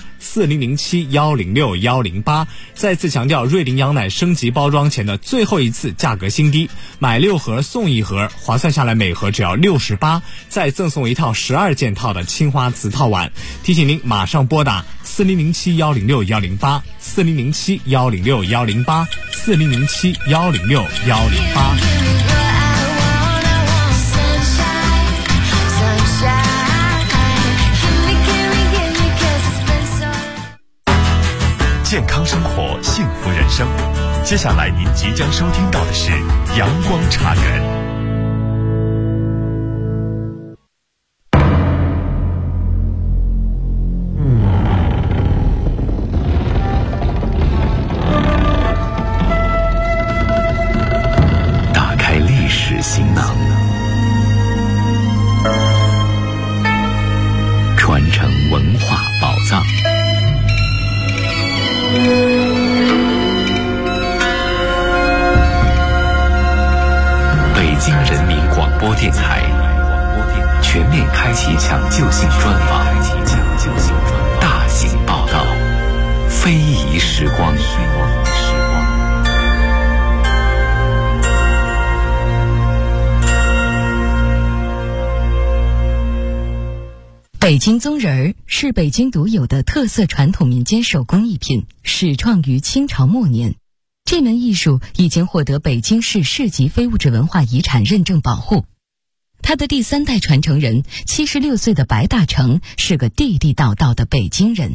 4007106108。再次强调，瑞麟羊奶升级包装前的最后一次价格新低，买6盒送1盒，划算下来每盒只要68，再赠送一套12件套的青花瓷套碗。提醒您马上拨打4007106108 4007106108 4007106108。 生活，幸福人生。接下来您即将收听到的是阳光茶园。 打开历史行囊，传承文化宝藏。北京人民广播电台全面开启抢救性专访，大型报道，非遗时光。 北京宗人儿是北京独有的特色传统民间手工艺品，始创于清朝末年。这门艺术已经获得北京市市级非物质文化遗产认证保护。他的第3代传承人76岁的白大成是个地地道道的北京人。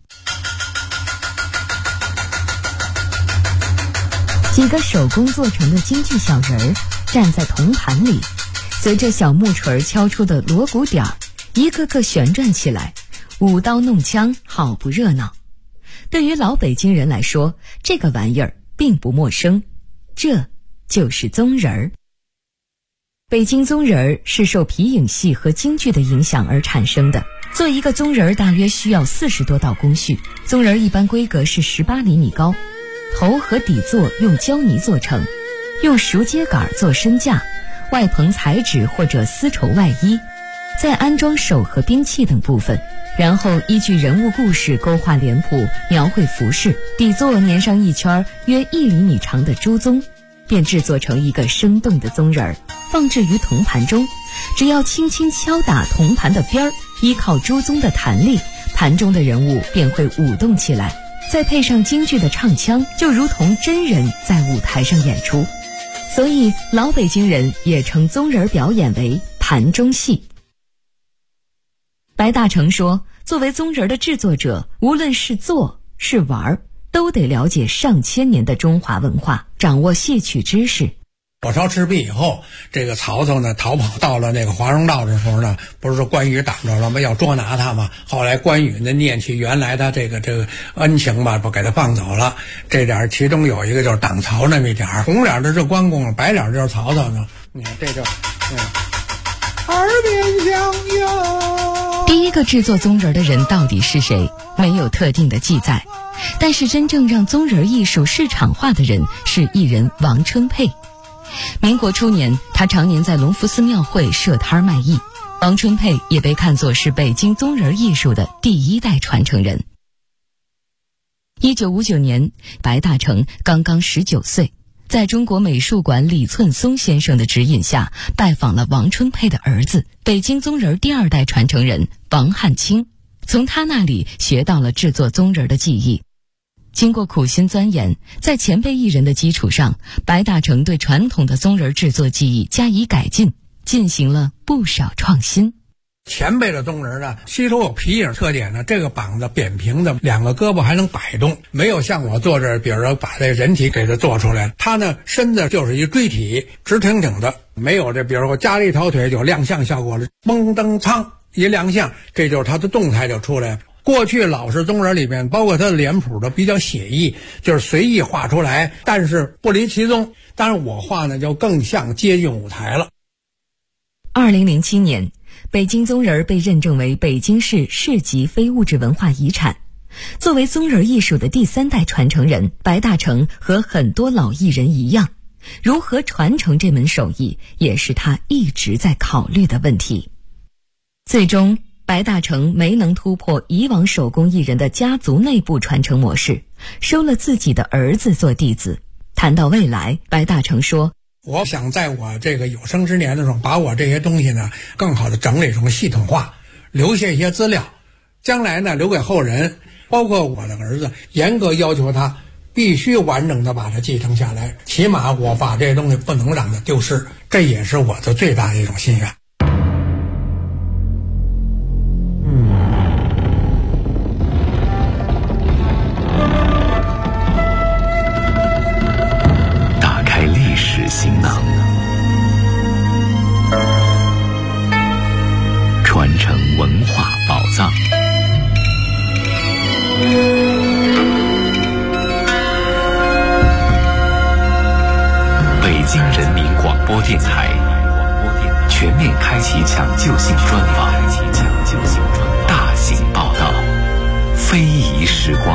几个手工做成的京剧小人儿站在铜盘里，随着小木锤敲出的锣鼓点儿，一个个旋转起来，舞刀弄枪，好不热闹。对于老北京人来说，这个玩意儿并不陌生，这就是宗人儿。北京宗人儿是受皮影戏和京剧的影响而产生的。做一个宗人儿大约需要40多道工序，宗人儿一般规格是18厘米高，头和底座用胶泥做成，用熟秸秆做身架，外棚彩纸或者丝绸外衣，再安装手和兵器等部分，然后依据人物故事勾画脸谱，描绘服饰，底座粘上一圈约1厘米长的朱宗，便制作成一个生动的宗人儿，放置于铜盘中。只要轻轻敲打铜盘的边儿，依靠朱宗的弹力，盘中的人物便会舞动起来，再配上京剧的唱腔，就如同真人在舞台上演出。所以老北京人也称宗人表演为盘中戏。白大成说，作为宗人的制作者，无论是做是玩，都得了解上千年的中华文化，掌握戏曲知识。 火烧赤壁以后，这个曹操呢逃跑到了那个华容道的时候呢，不是说关羽挡着了吗？要捉拿他嘛。后来关羽呢念起原来他这个恩情吧，不给他放走了。这点其中有一个就是挡曹那么一点，红脸的是关公，白脸就是曹操呢。你看这就耳边响哟。 第一个制作宗人的人到底是谁？没有特定的记载。但是真正让宗人艺术市场化的人是艺人王春佩。民国初年，他常年在隆福寺庙会设摊卖艺。王春佩也被看作是北京宗人艺术的第1代传承人。1959年，白大成刚刚19岁，在中国美术馆李寸松先生的指引下，拜访了王春佩的儿子，北京宗人第2代传承人王汉卿，从他那里学到了制作宗人的技艺。经过苦心钻研，在前辈艺人的基础上，白大成对传统的宗人制作技艺加以改进，进行了不少创新。 前辈的宗人呢，吸收有皮影特点呢，这个膀子扁平的，2个胳膊还能摆动，没有像我坐这儿，比如说把这人体给它做出来。他呢身子就是一锥体，直挺挺的，没有这比如说加了一条腿就亮相效果了，嘣噔噌一亮相，这就是他的动态就出来了。过去老式宗人里面，包括他的脸谱都比较写意，就是随意画出来，但是不离其宗。当然我画呢就更像接近舞台了。 2007年，北京宗人被认证为北京市市级非物质文化遗产。作为宗人艺术的第3代传承人，白大成和很多老艺人一样，如何传承这门手艺，也是他一直在考虑的问题。最终，白大成没能突破以往手工艺人的家族内部传承模式，收了自己的儿子做弟子。谈到未来，白大成说， 我想在我这个有生之年的时候，把我这些东西呢更好的整理成系统化，留下一些资料，将来呢留给后人，包括我的儿子，严格要求他必须完整的把它继承下来，起码我把这些东西不能让它丢失，这也是我的最大的一种心愿。 传承文化宝藏。北京人民广播电台全面开启抢救性专访，大型报道，非遗时光。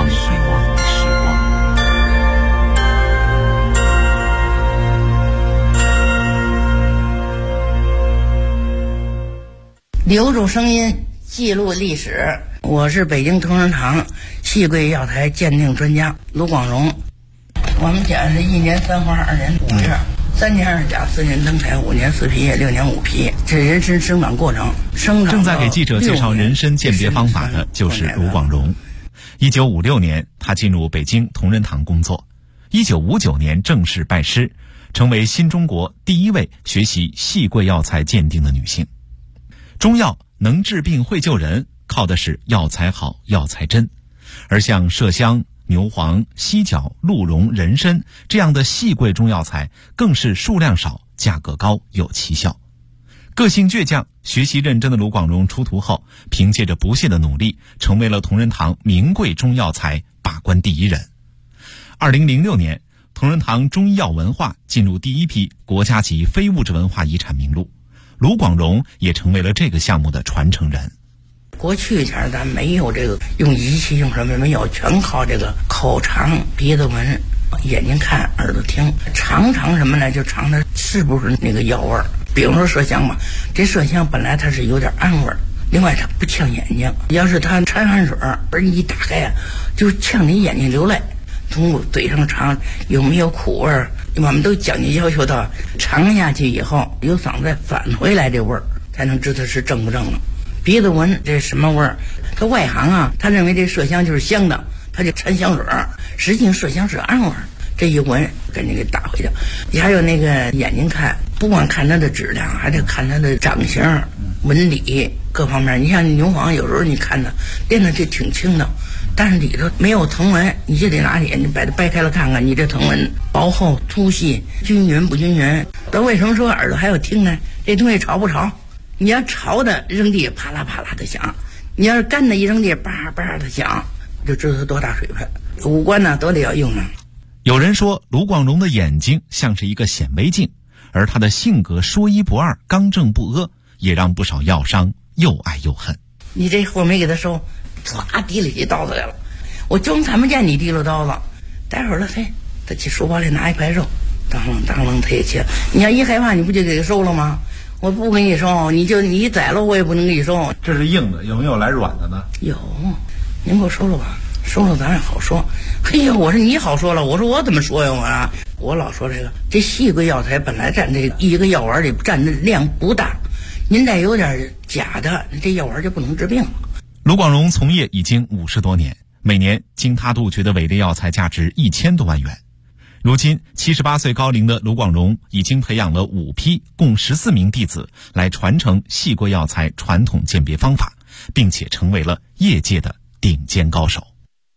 留住声音，记录历史。我是北京同仁堂细桂药材鉴定专家卢广荣。我们讲是1年3花，2年5叶，3年2甲，4年登台，5年4皮叶，6年5皮。这人参生长过程， 正在给记者介绍人参鉴别方法的就是卢广荣。1956年，他进入北京同仁堂工作。1959年正式拜师，成为新中国第一位学习细桂药材鉴定的女性。中药能治病会救人，靠的是药材好、药材真。而像麝香、牛黄、犀角、鹿茸、人参这样的细桂中药材，更是数量少、价格高、有奇效。个性倔强、学习认真的卢广荣出徒后，凭借着不懈的努力，成为了同仁堂名贵中药材把关第一人。2006年，同仁堂中医药文化进入第一批国家级非物质文化遗产名录，卢广荣也成为了这个项目的传承人。 过去前咱没有这个用仪器用什么没有，全靠这个口尝、鼻子闻、眼睛看、耳朵听，尝什么呢？就尝它是不是那个药味儿。比如说麝香吧，这麝香本来它是有点氨味儿，另外它不呛眼睛。要是它掺汗水，而你一打开啊，就呛你眼睛流泪。从嘴上尝有没有苦味儿，我们都讲究要求到尝下去以后，由嗓子再返回来这味儿，才能知道是正不正了。鼻子闻这什么味儿？他外行啊，他认为这麝香就是香的，他就掺香水儿，实际上麝香是氨味儿。这一闻，赶紧给打回去。你还有那个眼睛看，不光看它的质量，还得看它的长相、纹理各方面。你像牛黄，有时候你看它练的就挺轻的，但是里头没有藤纹，你就得拿眼睛把它掰开了看看，你这藤纹薄厚、粗细、均匀不均匀。但为什么说耳朵还要听呢？这东西潮不潮？你要潮的扔地啪啦啪啦的响，你要是干的一扔地叭叭的响，就知道它多大水分。五官呢都得要用上。 有人说卢广荣的眼睛像是一个显微镜，而他的性格说一不二、刚正不阿，也让不少药商又爱又恨。 你这货没给他收，唰提了起刀子来了，我正看不见你提了刀子，待会儿了嘿，他去书包里拿一块肉，当啷当啷他也切。你要一害怕，你不就给他收了吗？我不给你收，你一宰了我也不能给你收。 这是硬的，有没有来软的呢？ 有，您给我收了吧，收了咱也好说。嘿呀，我说你好说了，我说我怎么说呀？我老说这细桂药材本来占这一个药丸里占的量不大，您再有点假的，这药丸就不能治病。 卢广荣从业已经50多年，每年经他杜绝的伪劣药材价值1000多万元。如今78岁高龄的卢广荣已经培养了5批共14名弟子来传承细桂药材传统鉴别方法，并且成为了业界的顶尖高手。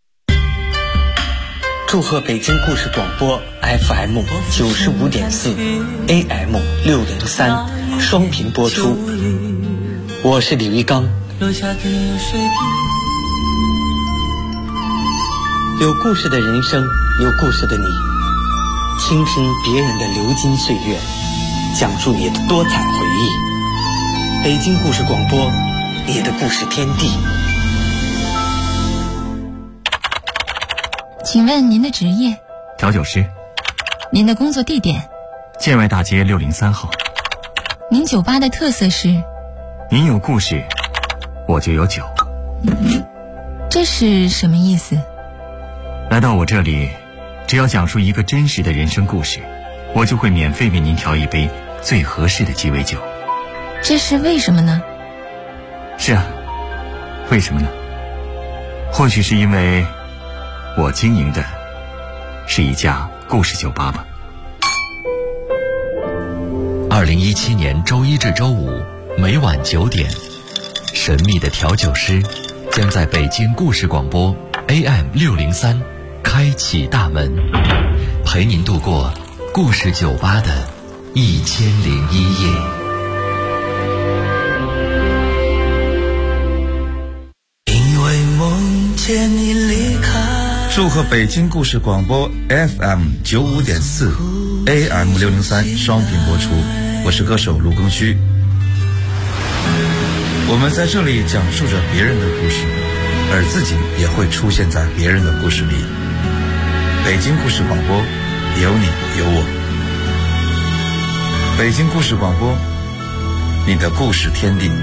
祝贺北京故事广播 FM 95.4 AM 603双频播出。我是李玉刚。有故事的人生，有故事的你，倾听别人的流金岁月，讲述你的多彩回忆。北京故事广播，你的故事天地。 请问您的职业？ 调酒师。 您的工作地点？ 建外大街603号。 您酒吧的特色是？ 您有故事，我就有酒。 这是什么意思？ 来到我这里，只要讲述一个真实的人生故事，我就会免费为您调一杯最合适的鸡尾酒。 这是为什么呢？ 是啊，为什么呢？或许是因为我经营的是一家故事酒吧吧。 2017年周一至周五每晚9点，神秘的调酒师将在北京故事广播 AM 603开启大门，陪您度过故事酒吧的1001夜。 祝贺北京故事广播 FM 95.4 AM 603双频播出。我是歌手卢庚戌。我们在这里讲述着别人的故事，而自己也会出现在别人的故事里。北京故事广播，有你有我。北京故事广播，你的故事天地。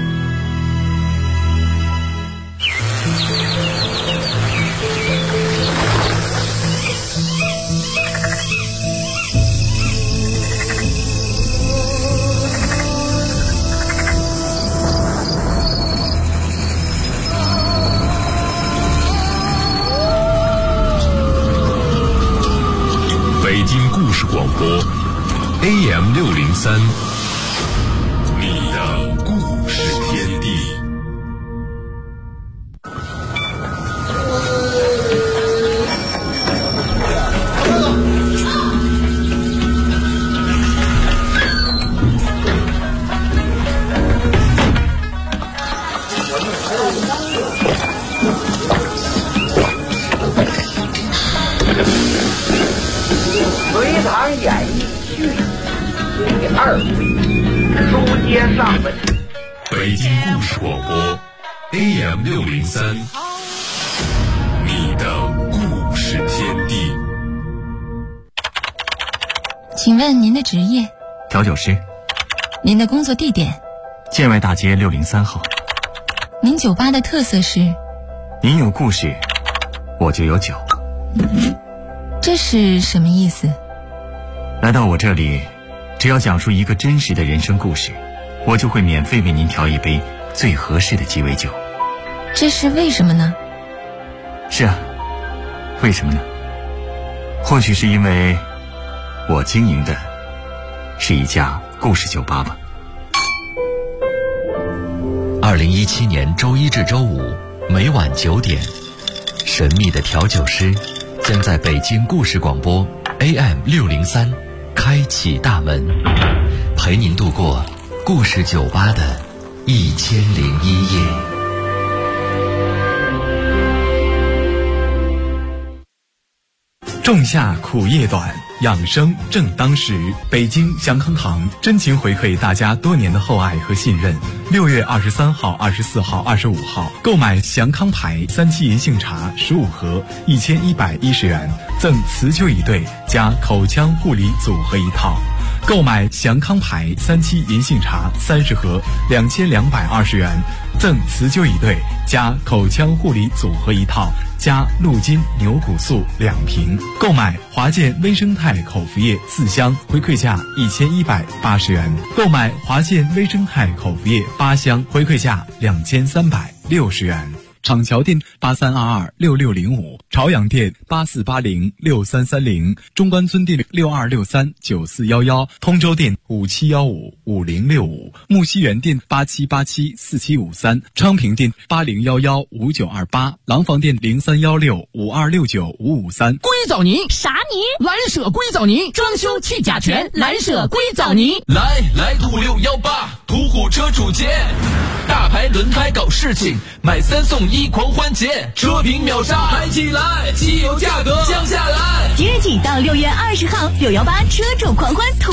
北京故事广播 AM 603，你的故事天地。 隋唐演义续第2回，书接上文。 北京故事广播 AM 603，你的故事天地。 请问您的职业？ 调酒师。 您的工作地点？ 建外大街603号。 您酒吧的特色是？ 您有故事，我就有酒。 这是什么意思？ 来到我这里，只要讲述一个真实的人生故事，我就会免费为您调一杯最合适的鸡尾酒。 这是为什么呢？ 是啊，为什么呢？或许是因为我经营的是一家故事酒吧吧。 2017年周一至周五每晚9点，神秘的调酒师将在北京故事广播 AM 603开启大门，陪您度过故事酒吧的1001夜。 仲夏苦夜短，养生正当时。北京祥康堂真情回馈大家多年的厚爱和信任。6月23号、24号、25号，购买祥康牌3七银杏茶15盒，1110元，赠辞旧椅对加口腔护理组合一套。购买祥康牌3七银杏茶30盒，2220元，赠辞旧椅对加口腔护理组合一套，加鹿筋牛骨素2瓶。购买华健微生态口服液4箱，回馈价1180元。购买华健微生态口服液8箱，回馈价2360元。厂桥店83226605，朝阳店84806330，中关村店62639411，通州店57155065，木樨园店87874753，昌平店80115928，廊坊店031652695553。 硅藻泥啥泥？蓝舍硅藻泥，装修去甲醛，蓝舍硅藻泥。 来途618，途虎车主节，大牌轮胎搞事情，买3送1狂欢节，车评秒杀，嗨起来，汽油价格降下来。 即日起到6月20号，618车主狂欢